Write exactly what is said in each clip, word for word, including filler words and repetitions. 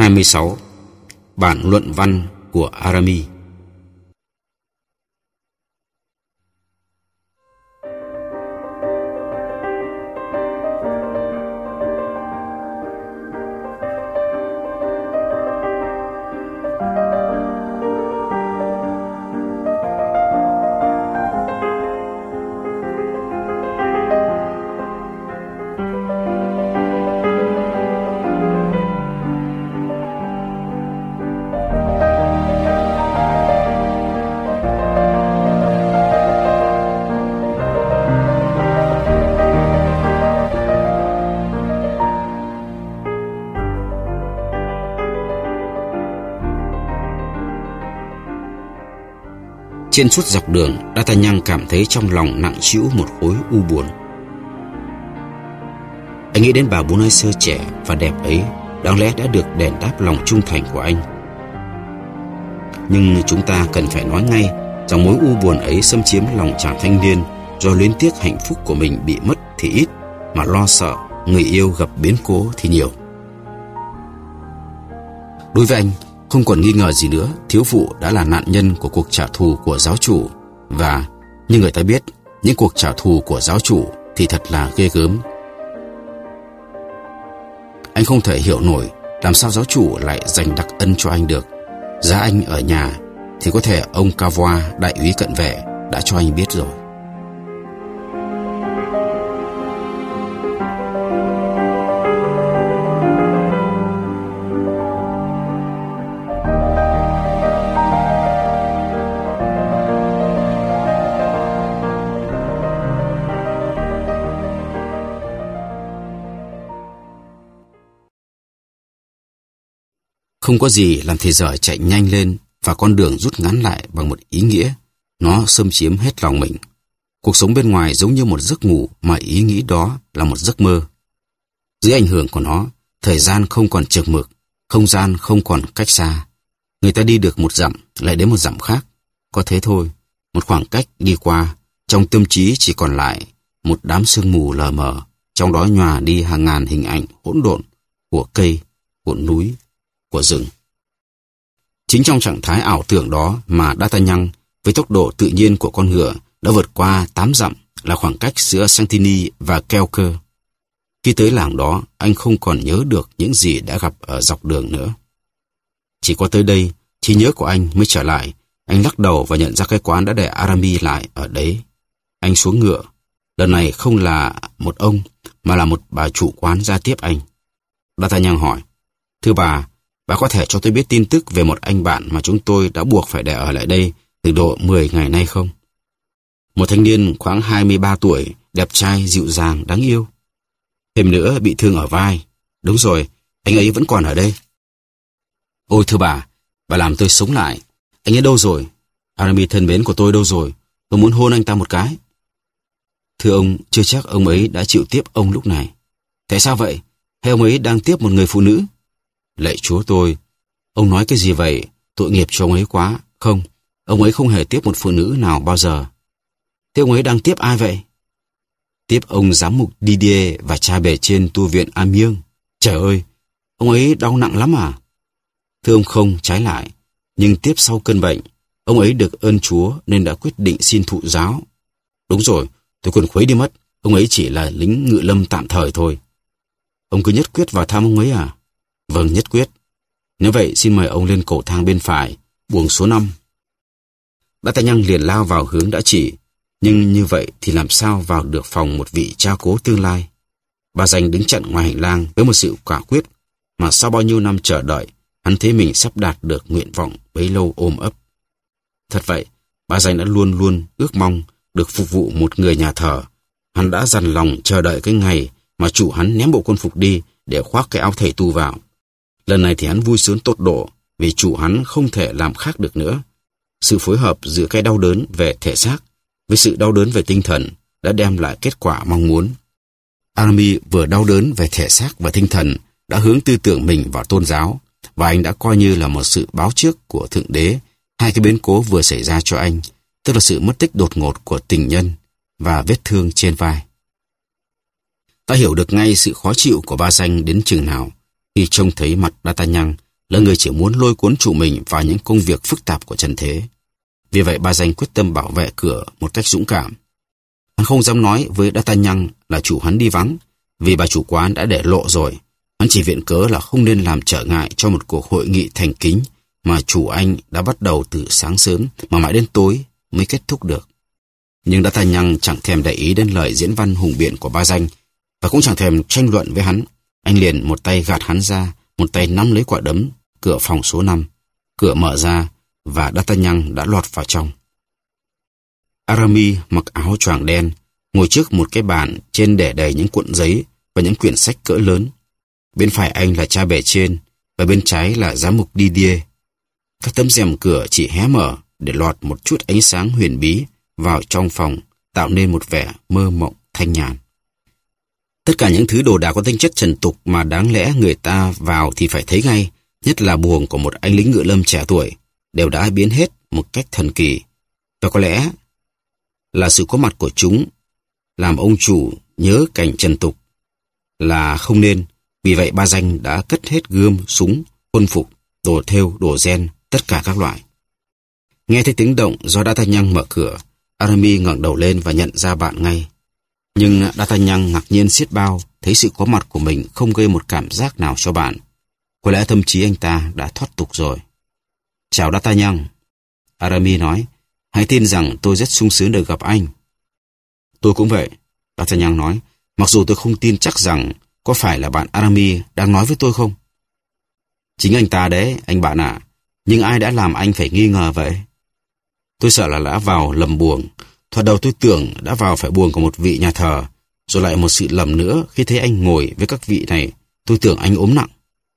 hai mươi sáu. Bản luận văn của Aramis. Trên suốt dọc đường, D'Artagnan cảm thấy trong lòng nặng trĩu một khối u buồn. Anh nghĩ đến bà Bonacieux trẻ và đẹp ấy, đáng lẽ đã được đền đáp lòng trung thành của anh. Nhưng chúng ta cần phải nói ngay rằng mối u buồn ấy xâm chiếm lòng chàng thanh niên do luyến tiếc hạnh phúc của mình bị mất thì ít, mà lo sợ người yêu gặp biến cố thì nhiều. Đối với anh, không còn nghi ngờ gì nữa, thiếu phụ đã là nạn nhân của cuộc trả thù của giáo chủ. Và như người ta biết, những cuộc trả thù của giáo chủ thì thật là ghê gớm. Anh không thể hiểu nổi làm sao giáo chủ lại dành đặc ân cho anh được. Giá anh ở nhà thì có thể ông Cavois, đại úy cận vệ, đã cho anh biết rồi. Không có gì làm thời giờ chạy nhanh lên và con đường rút ngắn lại bằng một ý nghĩa. Nó xâm chiếm hết lòng mình. Cuộc sống bên ngoài giống như một giấc ngủ mà ý nghĩ đó là một giấc mơ. Dưới ảnh hưởng của nó, thời gian không còn chực mực, không gian không còn cách xa. Người ta đi được một dặm lại đến một dặm khác. Có thế thôi, một khoảng cách đi qua, trong tâm trí chỉ còn lại một đám sương mù lờ mờ, trong đó nhòa đi hàng ngàn hình ảnh hỗn độn của cây, của núi, của rừng. Chính trong trạng thái ảo tưởng đó mà D'Artagnan với tốc độ tự nhiên của con ngựa đã vượt qua tám dặm là khoảng cách giữa Saint-Denis và Quelques. Khi tới làng đó, anh không còn nhớ được những gì đã gặp ở dọc đường nữa. Chỉ có tới đây, trí nhớ của anh mới trở lại. Anh lắc đầu và nhận ra cái quán đã để Aramis lại ở đấy. Anh xuống ngựa. Lần này không là một ông, mà là một bà chủ quán ra tiếp anh. D'Artagnan hỏi: "Thưa bà, bà có thể cho tôi biết tin tức về một anh bạn mà chúng tôi đã buộc phải để ở lại đây từ độ mười ngày nay không?" Một thanh niên khoảng hai mươi ba tuổi, đẹp trai, dịu dàng, đáng yêu. Thêm nữa bị thương ở vai. Đúng rồi, anh ấy vẫn còn ở đây. Ôi thưa bà, bà làm tôi sống lại. Anh ấy đâu rồi? Aramis thân mến của tôi đâu rồi? Tôi muốn hôn anh ta một cái. Thưa ông, chưa chắc ông ấy đã chịu tiếp ông lúc này. Tại sao vậy? Hay ông ấy đang tiếp một người phụ nữ? Lạy Chúa tôi, ông nói cái gì vậy? Tội nghiệp cho ông ấy quá. Không, ông ấy không hề tiếp một phụ nữ nào bao giờ. Thế ông ấy đang tiếp ai vậy? Tiếp ông giám mục Didier và cha bề trên tu viện Amiens. Trời ơi, ông ấy đau nặng lắm à? Thưa ông không, trái lại. Nhưng tiếp sau cơn bệnh, ông ấy được ơn Chúa nên đã quyết định xin thụ giáo. Đúng rồi, tôi còn khuấy đi mất. Ông ấy chỉ là lính ngự lâm tạm thời thôi. Ông cứ nhất quyết vào thăm ông ấy à? Vâng, nhất quyết. Nếu vậy, xin mời ông lên cầu thang bên phải, buồng số năm. D'Artagnan liền lao vào hướng đã chỉ. Nhưng như vậy thì làm sao vào được phòng một vị cha cố tương lai? Bà Dành đứng chặn ngoài hành lang với một sự quả quyết mà sau bao nhiêu năm chờ đợi, hắn thấy mình sắp đạt được nguyện vọng bấy lâu ôm ấp. Thật vậy, bà Dành đã luôn luôn ước mong được phục vụ một người nhà thờ. Hắn đã dằn lòng chờ đợi cái ngày mà chủ hắn ném bộ quân phục đi để khoác cái áo thầy tu vào. Lần này thì hắn vui sướng tột độ vì chủ hắn không thể làm khác được nữa. Sự phối hợp giữa cái đau đớn về thể xác với sự đau đớn về tinh thần đã đem lại kết quả mong muốn. Aramis vừa đau đớn về thể xác và tinh thần đã hướng tư tưởng mình vào tôn giáo, và anh đã coi như là một sự báo trước của Thượng Đế hai cái biến cố vừa xảy ra cho anh, tức là sự mất tích đột ngột của tình nhân và vết thương trên vai. Ta hiểu được ngay sự khó chịu của ba Danh đến chừng nào khi trông thấy mặt D'Artagnan là người chỉ muốn lôi cuốn chủ mình vào những công việc phức tạp của trần thế. Vì vậy ba Danh quyết tâm bảo vệ cửa một cách dũng cảm. Hắn không dám nói với D'Artagnan là chủ hắn đi vắng, vì bà chủ quán đã để lộ rồi. Hắn chỉ viện cớ là không nên làm trở ngại cho một cuộc hội nghị thành kính mà chủ anh đã bắt đầu từ sáng sớm mà mãi đến tối mới kết thúc được. Nhưng D'Artagnan chẳng thèm để ý đến lời diễn văn hùng biện của ba Danh, và cũng chẳng thèm tranh luận với hắn. Anh liền một tay gạt hắn ra, một tay nắm lấy quả đấm cửa phòng số năm. Cửa mở ra và D'Artagnan đã lọt vào trong. Aramis mặc áo choàng đen, ngồi trước một cái bàn trên để đầy những cuộn giấy và những quyển sách cỡ lớn. Bên phải anh là cha bề trên và bên trái là giám mục Didier. Các tấm rèm cửa chỉ hé mở để lọt một chút ánh sáng huyền bí vào trong phòng, tạo nên một vẻ mơ mộng thanh nhàn. Tất cả những thứ đồ đạc có tính chất trần tục mà đáng lẽ người ta vào thì phải thấy ngay, nhất là buồng của một anh lính ngựa lâm trẻ tuổi, đều đã biến hết một cách thần kỳ. Và có lẽ là sự có mặt của chúng làm ông chủ nhớ cảnh trần tục là không nên. Vì vậy ba Danh đã cất hết gươm, súng, quân phục, đồ thêu, đồ ren, tất cả các loại. Nghe thấy tiếng động do D'Artagnan mở cửa, Aramis ngẩng đầu lên và nhận ra bạn ngay. Nhưng D'Artagnan ngạc nhiên xiết bao, thấy sự có mặt của mình không gây một cảm giác nào cho bạn. Có lẽ tâm trí anh ta đã thoát tục rồi. Chào D'Artagnan, Aramis nói. Hãy tin rằng tôi rất sung sướng được gặp anh. Tôi cũng vậy, D'Artagnan nói. Mặc dù tôi không tin chắc rằng có phải là bạn Aramis đang nói với tôi không? Chính anh ta đấy, anh bạn ạ. À. Nhưng ai đã làm anh phải nghi ngờ vậy? Tôi sợ là đã vào lầm buồng. Thoạt đầu tôi tưởng đã vào phải buồng của một vị nhà thờ. Rồi lại một sự lầm nữa khi thấy anh ngồi với các vị này. Tôi tưởng anh ốm nặng.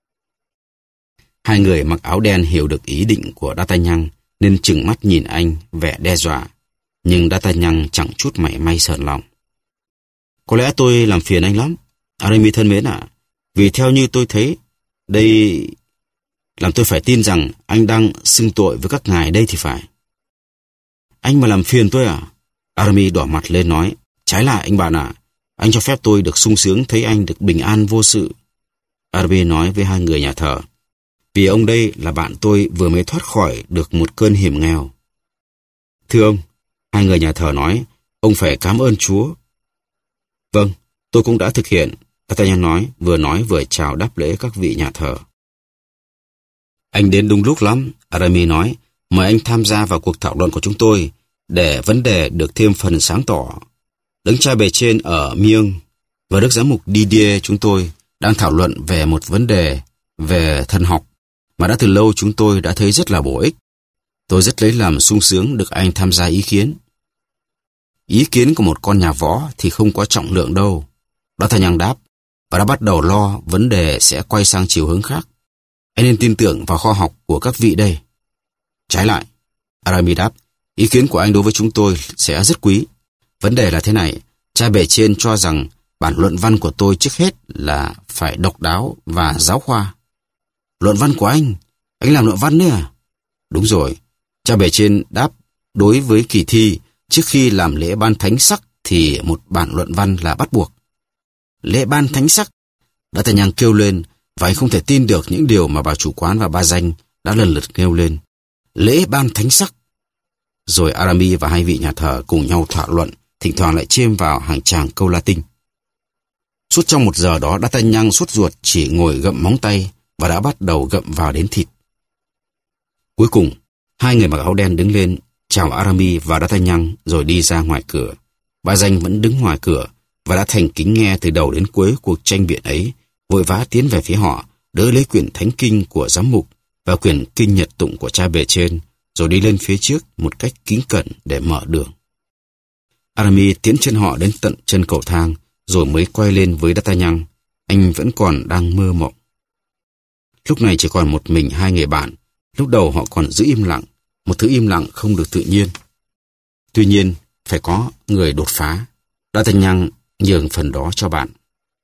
Hai người mặc áo đen hiểu được ý định của D'Artagnan nên trừng mắt nhìn anh vẻ đe dọa. Nhưng D'Artagnan chẳng chút mảy may sờn lòng. Có lẽ tôi làm phiền anh lắm, Aramis thân mến ạ. À, vì theo như tôi thấy, đây làm tôi phải tin rằng anh đang xưng tội với các ngài đây thì phải. Anh mà làm phiền tôi à? Aramis đỏ mặt lên nói. Trái lại anh bạn ạ, à, anh cho phép tôi được sung sướng thấy anh được bình an vô sự. Aramis nói với hai người nhà thờ. Vì ông đây là bạn tôi vừa mới thoát khỏi được một cơn hiểm nghèo. Thưa ông, hai người nhà thờ nói, ông phải cảm ơn Chúa. Vâng, tôi cũng đã thực hiện, D'Artagnan nói, vừa nói vừa chào đáp lễ các vị nhà thờ. Anh đến đúng lúc lắm, Aramis nói, mời anh tham gia vào cuộc thảo luận của chúng tôi để vấn đề được thêm phần sáng tỏ. Đấng cha bề trên ở Miêng và đức giám mục Didier chúng tôi đang thảo luận về một vấn đề về thần học mà đã từ lâu chúng tôi đã thấy rất là bổ ích. Tôi rất lấy làm sung sướng được anh tham gia ý kiến. Ý kiến của một con nhà võ thì không có trọng lượng đâu, D'Artagnan đáp, và đã bắt đầu lo vấn đề sẽ quay sang chiều hướng khác. Anh nên tin tưởng vào khoa học của các vị đây. Trái lại, Aramis đáp, ý kiến của anh đối với chúng tôi sẽ rất quý. Vấn đề là thế này, cha bề trên cho rằng bản luận văn của tôi trước hết là phải độc đáo và giáo khoa. Luận văn của anh? Anh làm luận văn đấy à? Đúng rồi, cha bề trên đáp, đối với kỳ thi, trước khi làm lễ ban thánh sắc thì một bản luận văn là bắt buộc. Lễ ban thánh sắc? D'Artagnan kêu lên, và anh không thể tin được những điều mà bà chủ quán và ba Danh đã lần lượt kêu lên. Lễ ban thánh sắc. Rồi Aramis và hai vị nhà thờ cùng nhau thảo luận, thỉnh thoảng lại chêm vào hàng tràng câu Latin. Suốt trong một giờ đó, D'Artagnan sốt ruột chỉ ngồi gặm móng tay và đã bắt đầu gặm vào đến thịt. Cuối cùng, hai người mặc áo đen đứng lên, chào Aramis và D'Artagnan rồi đi ra ngoài cửa. Ba Danh vẫn đứng ngoài cửa và đã thành kính nghe từ đầu đến cuối cuộc tranh biện ấy, vội vã tiến về phía họ, đỡ lấy quyển thánh kinh của giám mục và quyển kinh nhật tụng của cha bề trên, rồi đi lên phía trước một cách kính cẩn để mở đường. Aramis tiến chân họ đến tận chân cầu thang, rồi mới quay lên với D'Artagnan. Anh vẫn còn đang mơ mộng. Lúc này chỉ còn một mình hai người bạn. Lúc đầu họ còn giữ im lặng, một thứ im lặng không được tự nhiên. Tuy nhiên, phải có người đột phá. D'Artagnan nhường phần đó cho bạn.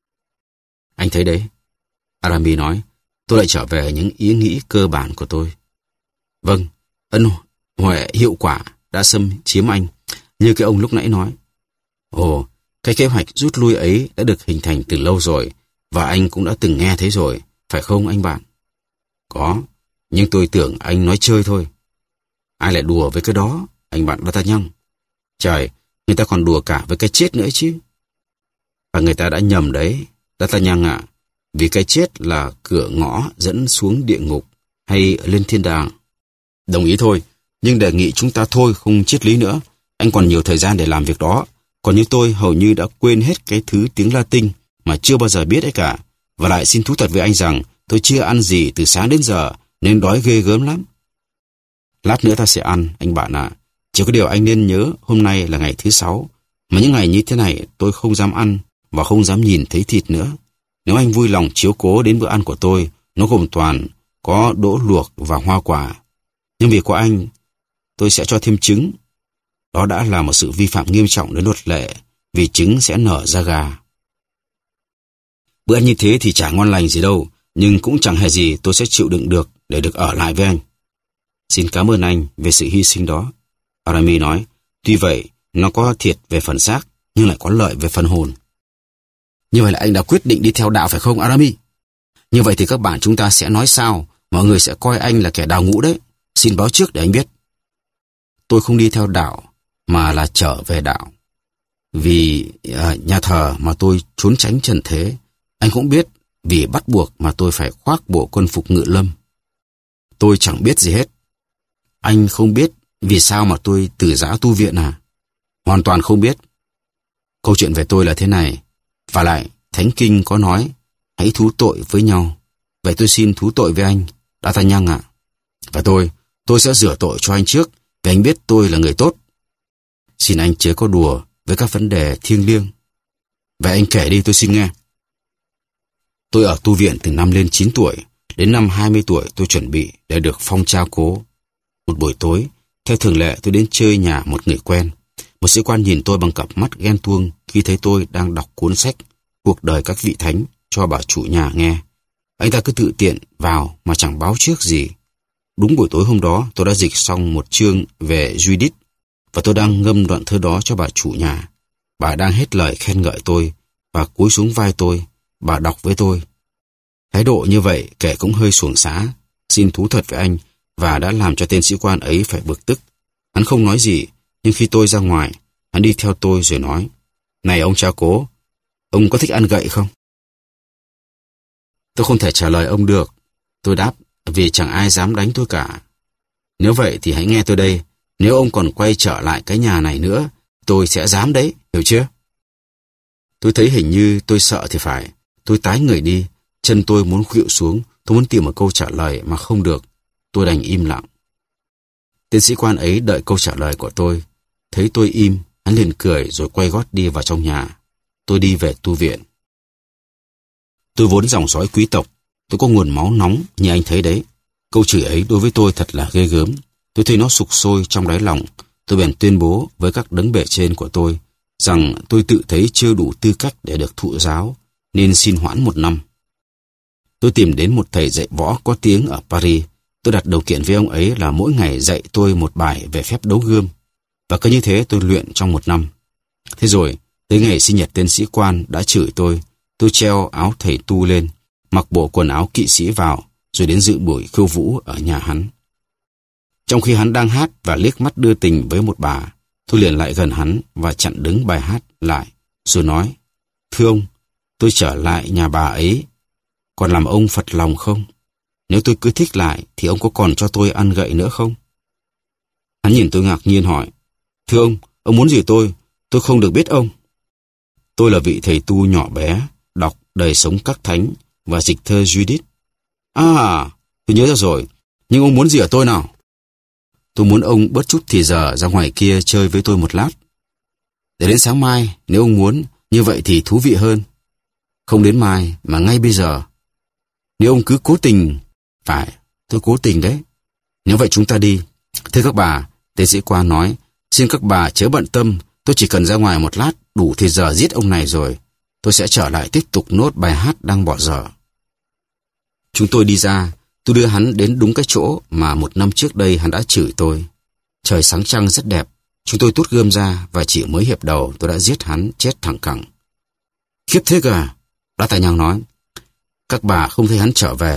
Anh thấy đấy, Aramis nói, tôi lại trở về những ý nghĩ cơ bản của tôi. Vâng, ân huệ hiệu quả đã xâm chiếm anh, như cái ông lúc nãy nói. Ồ, cái kế hoạch rút lui ấy đã được hình thành từ lâu rồi, và anh cũng đã từng nghe thấy rồi, phải không anh bạn? Có, nhưng tôi tưởng anh nói chơi thôi. Ai lại đùa với cái đó, anh bạn D'Artagnan? Trời, người ta còn đùa cả với cái chết nữa chứ. Và người ta đã nhầm đấy, D'Artagnan ạ. Vì cái chết là cửa ngõ dẫn xuống địa ngục hay lên thiên đàng. Đồng ý thôi, nhưng đề nghị chúng ta thôi không triết lý nữa. Anh còn nhiều thời gian để làm việc đó. Còn như tôi hầu như đã quên hết cái thứ tiếng Latin mà chưa bao giờ biết ấy cả. Và lại xin thú thật với anh rằng tôi chưa ăn gì từ sáng đến giờ nên đói ghê gớm lắm. Lát nữa ta sẽ ăn, anh bạn ạ. À. Chỉ có điều anh nên nhớ hôm nay là ngày thứ sáu. Mà những ngày như thế này tôi không dám ăn và không dám nhìn thấy thịt nữa. Nếu anh vui lòng chiếu cố đến bữa ăn của tôi, nó gồm toàn có đỗ luộc và hoa quả. Nhưng vì của anh, tôi sẽ cho thêm trứng. Đó đã là một sự vi phạm nghiêm trọng đến luật lệ, vì trứng sẽ nở ra gà. Bữa ăn như thế thì chả ngon lành gì đâu, nhưng cũng chẳng hề gì tôi sẽ chịu đựng được để được ở lại với anh. Xin cảm ơn anh về sự hy sinh đó, Aramis nói. Tuy vậy, nó có thiệt về phần xác, nhưng lại có lợi về phần hồn. Như vậy là anh đã quyết định đi theo đạo phải không, Aramis? Như vậy thì các bạn chúng ta sẽ nói sao? Mọi người sẽ coi anh là kẻ đào ngũ đấy. Xin báo trước để anh biết. Tôi không đi theo đạo, mà là trở về đạo. Vì à, nhà thờ mà tôi trốn tránh trần thế, anh cũng biết vì bắt buộc mà tôi phải khoác bộ quân phục ngự lâm. Tôi chẳng biết gì hết. Anh không biết vì sao mà tôi từ giã tu viện à? Hoàn toàn không biết. Câu chuyện về tôi là thế này. Và lại, Thánh Kinh có nói, hãy thú tội với nhau. Vậy tôi xin thú tội với anh, D'Artagnan ạ. Và tôi, tôi sẽ rửa tội cho anh trước, vì anh biết tôi là người tốt. Xin anh chớ có đùa với các vấn đề thiêng liêng. Vậy anh kể đi tôi xin nghe. Tôi ở tu viện từ năm lên chín tuổi, đến năm hai mươi tuổi tôi chuẩn bị để được phong cha cố. Một buổi tối, theo thường lệ tôi đến chơi nhà một người quen. Một sĩ quan nhìn tôi bằng cặp mắt ghen tuông khi thấy tôi đang đọc cuốn sách Cuộc đời các vị thánh cho bà chủ nhà nghe. Anh ta cứ tự tiện vào mà chẳng báo trước gì. Đúng buổi tối hôm đó tôi đã dịch xong một chương về Judith và tôi đang ngâm đoạn thơ đó cho bà chủ nhà. Bà đang hết lời khen ngợi tôi và cúi xuống vai tôi. Bà đọc với tôi. Thái độ như vậy kể cũng hơi xuồng xá. Xin thú thật với anh và đã làm cho tên sĩ quan ấy phải bực tức. Hắn không nói gì, nhưng khi tôi ra ngoài, hắn đi theo tôi rồi nói: Này ông cha cố, ông có thích ăn gậy không? Tôi không thể trả lời ông được. Tôi đáp, vì chẳng ai dám đánh tôi cả. Nếu vậy thì hãy nghe tôi đây. Nếu ông còn quay trở lại cái nhà này nữa, tôi sẽ dám đấy, hiểu chưa? Tôi thấy hình như tôi sợ thì phải. Tôi tái người đi, chân tôi muốn khuỵu xuống. Tôi muốn tìm một câu trả lời mà không được. Tôi đành im lặng. Tên sĩ quan ấy đợi câu trả lời của tôi. Thấy tôi im, hắn liền cười rồi quay gót đi vào trong nhà. Tôi đi về tu viện. Tôi vốn dòng dõi quý tộc. Tôi có nguồn máu nóng như anh thấy đấy. Câu chửi ấy đối với tôi thật là ghê gớm. Tôi thấy nó sục sôi trong đáy lòng. Tôi bèn tuyên bố với các đấng bề trên của tôi rằng tôi tự thấy chưa đủ tư cách để được thụ giáo, nên xin hoãn một năm. Tôi tìm đến một thầy dạy võ có tiếng ở Paris. Tôi đặt điều kiện với ông ấy là mỗi ngày dạy tôi một bài về phép đấu gươm. Và cứ như thế tôi luyện trong một năm. Thế rồi, tới ngày sinh nhật tên sĩ quan đã chửi tôi. Tôi treo áo thầy tu lên, mặc bộ quần áo kỵ sĩ vào, rồi đến dự buổi khiêu vũ ở nhà hắn. Trong khi hắn đang hát và liếc mắt đưa tình với một bà, tôi liền lại gần hắn và chặn đứng bài hát lại, rồi nói: Thưa ông, tôi trở lại nhà bà ấy, còn làm ông phật lòng không? Nếu tôi cứ thích lại thì ông có còn cho tôi ăn gậy nữa không? Hắn nhìn tôi ngạc nhiên hỏi: Thưa ông, ông muốn gì tôi? Tôi không được biết ông. Tôi là vị thầy tu nhỏ bé, đọc Đời sống các thánh và dịch thơ Judith. À, tôi nhớ ra rồi. Nhưng ông muốn gì ở tôi nào? Tôi muốn ông bớt chút thì giờ ra ngoài kia chơi với tôi một lát. Để đến sáng mai, nếu ông muốn, như vậy thì thú vị hơn. Không đến mai, mà ngay bây giờ. Nếu ông cứ cố tình... Phải, tôi cố tình đấy. Nếu vậy chúng ta đi. Thưa các bà, tên sĩ quan nói, xin các bà chớ bận tâm, tôi chỉ cần ra ngoài một lát, đủ thì giờ giết ông này rồi. Tôi sẽ trở lại tiếp tục nốt bài hát đang bỏ dở. Chúng tôi đi ra, tôi đưa hắn đến đúng cái chỗ mà một năm trước đây hắn đã chửi tôi. Trời sáng trăng rất đẹp, chúng tôi tuốt gươm ra và chỉ mới hiệp đầu tôi đã giết hắn chết thẳng cẳng. Khiếp thế à? D'Artagnan nói. Các bà không thấy hắn trở về,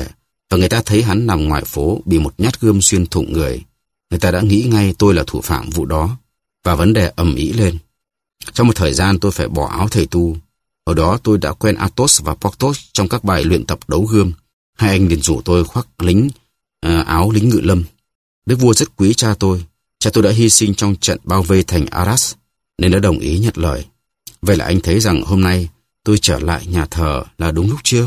và người ta thấy hắn nằm ngoài phố bị một nhát gươm xuyên thủng người. Người ta đã nghĩ ngay tôi là thủ phạm vụ đó, và vấn đề ầm ĩ lên. Trong một thời gian tôi phải bỏ áo thầy tu. Ở đó tôi đã quen Athos và Porthos trong các bài luyện tập đấu gươm. Hai anh liền rủ tôi khoác lính à, áo lính ngự lâm. Đức vua rất quý cha tôi. Cha tôi đã hy sinh trong trận bao vây thành Arras, nên đã đồng ý nhận lời. Vậy là anh thấy rằng hôm nay tôi trở lại nhà thờ là đúng lúc chưa?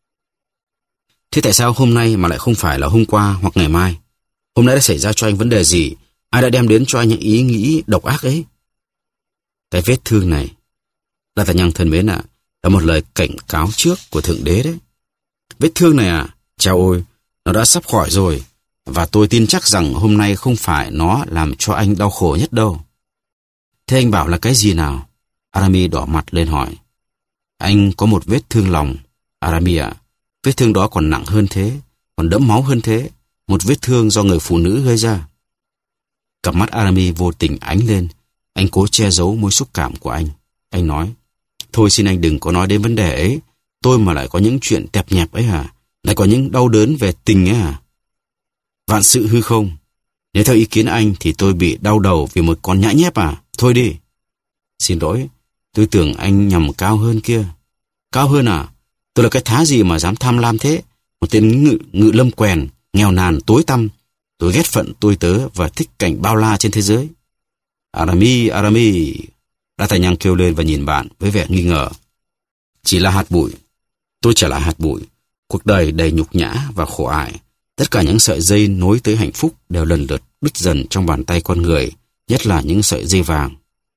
Thế tại sao hôm nay mà lại không phải là hôm qua hoặc ngày mai? Hôm nay đã xảy ra cho anh vấn đề gì? Ai đã đem đến cho anh những ý nghĩ độc ác ấy? Cái vết thương này, D'Artagnan thân mến ạ, à, là một lời cảnh cáo trước của Thượng Đế đấy. Vết thương này à, chao ôi, nó đã sắp khỏi rồi, và tôi tin chắc rằng hôm nay không phải nó làm cho anh đau khổ nhất đâu. Thế anh bảo là cái gì nào? Aramis đỏ mặt lên hỏi. Anh có một vết thương lòng, Aramis ạ. Vết thương đó còn nặng hơn thế, còn đẫm máu hơn thế. Một vết thương do người phụ nữ gây ra. Cặp mắt Aramis vô tình ánh lên. Anh cố che giấu mối xúc cảm của anh. Anh nói, thôi xin anh đừng có nói đến vấn đề ấy. Tôi mà lại có những chuyện tẹp nhẹp ấy hả? Lại có những đau đớn về tình ấy hả? Vạn sự hư không. Nếu theo ý kiến anh thì tôi bị đau đầu vì một con nhãi nhép à? Thôi đi. Xin lỗi, tôi tưởng anh nhầm cao hơn kia. Cao hơn à? Tôi là cái thá gì mà dám tham lam thế? Một tên ngự, ngự lâm quèn, nghèo nàn, tối tăm. Tôi ghét phận tôi tớ và thích cảnh bao la trên thế giới. Aramis, Aramis. D'Artagnan kêu lên và nhìn bạn với vẻ nghi ngờ. Chỉ là hạt bụi. Tôi trở lại hạt bụi. Cuộc đời đầy nhục nhã và khổ ải. Tất cả những sợi dây nối tới hạnh phúc đều lần lượt đứt dần trong bàn tay con người, nhất là những sợi dây vàng.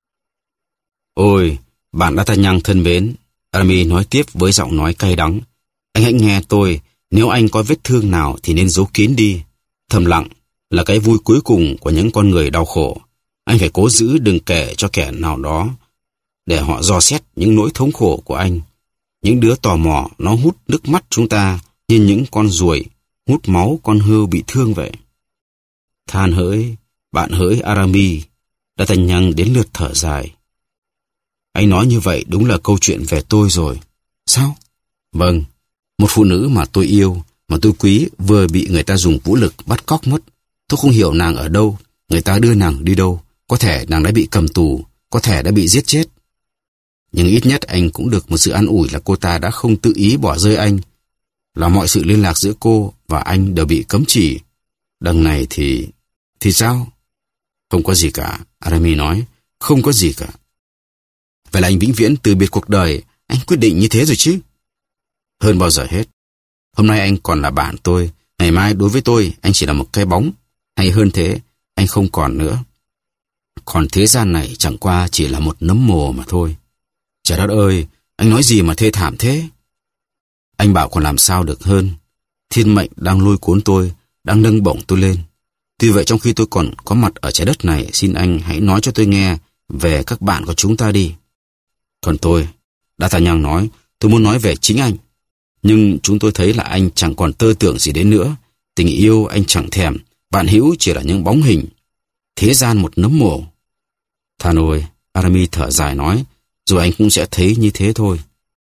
Ôi, bạn D'Artagnan thân mến, Aramis nói tiếp với giọng nói cay đắng. Anh hãy nghe tôi, nếu anh có vết thương nào thì nên giấu kín đi. Thầm lặng là cái vui cuối cùng của những con người đau khổ. Anh phải cố giữ đừng kể cho kẻ nào đó, để họ dò xét những nỗi thống khổ của anh. Những đứa tò mò nó hút nước mắt chúng ta như những con ruồi hút máu con hươu bị thương vậy. Than hỡi, bạn hỡi Aramis. D'Artagnan đến lượt thở dài. Anh nói như vậy đúng là câu chuyện về tôi rồi. Sao? Vâng, một phụ nữ mà tôi yêu, mà tôi quý vừa bị người ta dùng vũ lực bắt cóc mất. Tôi không hiểu nàng ở đâu, người ta đưa nàng đi đâu. Có thể nàng đã bị cầm tù, có thể đã bị giết chết. Nhưng ít nhất anh cũng được một sự an ủi là cô ta đã không tự ý bỏ rơi anh, là mọi sự liên lạc giữa cô và anh đều bị cấm chỉ. Đằng này thì... thì sao? Không có gì cả, Aramis nói, không có gì cả. Vậy là anh vĩnh viễn từ biệt cuộc đời, anh quyết định như thế rồi chứ? Hơn bao giờ hết. Hôm nay anh còn là bạn tôi, ngày mai đối với tôi anh chỉ là một cái bóng, hay hơn thế, anh không còn nữa. Còn thế gian này chẳng qua chỉ là một nấm mồ mà thôi. Trời đất ơi, anh nói gì mà thê thảm thế? Anh bảo còn làm sao được hơn. Thiên mệnh đang lôi cuốn tôi, đang nâng bổng tôi lên. Tuy vậy trong khi tôi còn có mặt ở trái đất này, xin anh hãy nói cho tôi nghe về các bạn của chúng ta đi. Còn tôi, D'Artagnan nói, tôi muốn nói về chính anh. Nhưng chúng tôi thấy là anh chẳng còn tơ tưởng gì đến nữa. Tình yêu anh chẳng thèm, bạn hữu chỉ là những bóng hình. Thế gian một nấm mồ. Than ôi, Aramis thở dài nói, rồi anh cũng sẽ thấy như thế thôi.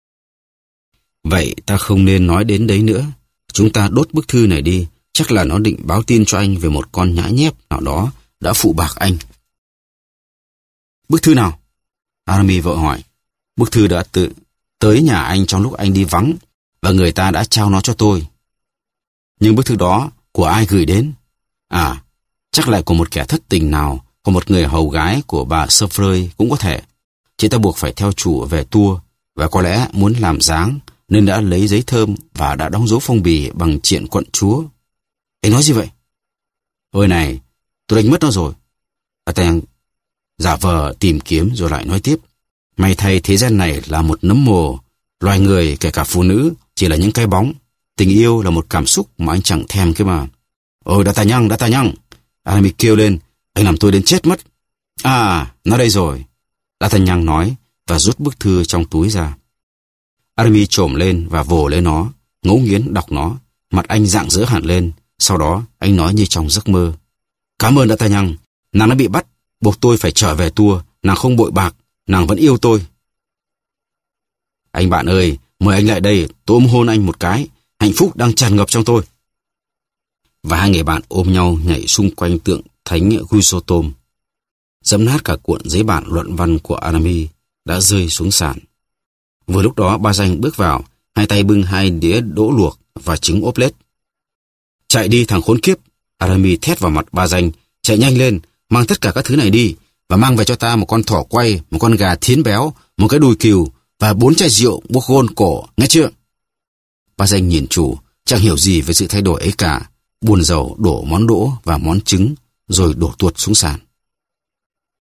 Vậy ta không nên nói đến đấy nữa. Chúng ta đốt bức thư này đi. Chắc là nó định báo tin cho anh về một con nhãi nhép nào đó đã phụ bạc anh. Bức thư nào? Aramis vội hỏi. Bức thư đã tự tới nhà anh trong lúc anh đi vắng, và người ta đã trao nó cho tôi. Nhưng bức thư đó của ai gửi đến? À, chắc lại của một kẻ thất tình nào, của một người hầu gái của bà Sofreuil cũng có thể. Chị ta buộc phải theo chủ về tour, và có lẽ muốn làm dáng, nên đã lấy giấy thơm và đã đóng dấu phong bì bằng triện quận chúa. Anh nói gì vậy? Ôi này, tôi đánh mất nó rồi. D'Artagnan giả vờ tìm kiếm rồi lại nói tiếp. May thay thế gian này là một nấm mồ. Loài người, kể cả phụ nữ, chỉ là những cái bóng. Tình yêu là một cảm xúc mà anh chẳng thèm kia mà. Ôi D'Artagnan, D'Artagnan. Aramis kêu lên, anh làm tôi đến chết mất. À, nó đây rồi. D'Artagnan nói và rút bức thư trong túi ra. Aramis trồm lên và vồ lấy nó, ngấu nghiến đọc nó. Mặt anh rạng rỡ hẳn lên. Sau đó anh nói như trong giấc mơ. Cảm ơn D'Artagnan. Nàng đã bị bắt, buộc tôi phải trở về tour. Nàng không bội bạc, nàng vẫn yêu tôi. Anh bạn ơi, mời anh lại đây, tôi ôm hôn anh một cái. Hạnh phúc đang tràn ngập trong tôi. và hai người bạn ôm nhau nhảy xung quanh tượng thánh Chrysostom. Dẫm nát cả cuộn giấy bản luận văn của Aramis đã rơi xuống sàn. Vừa lúc đó Ba Danh bước vào, hai tay bưng hai đĩa đỗ luộc và trứng ốp lết. Chạy đi thằng khốn kiếp! Aramis thét vào mặt Ba Danh. Chạy nhanh lên, mang tất cả các thứ này đi, và mang về cho ta một con thỏ quay, một con gà thiến béo, một cái đùi cừu và bốn chai rượu Bourgogne cổ, nghe chưa? Ba Danh nhìn chủ, chẳng hiểu gì về sự thay đổi ấy cả, buồn rầu đổ món đỗ và món trứng, rồi đổ tuột xuống sàn.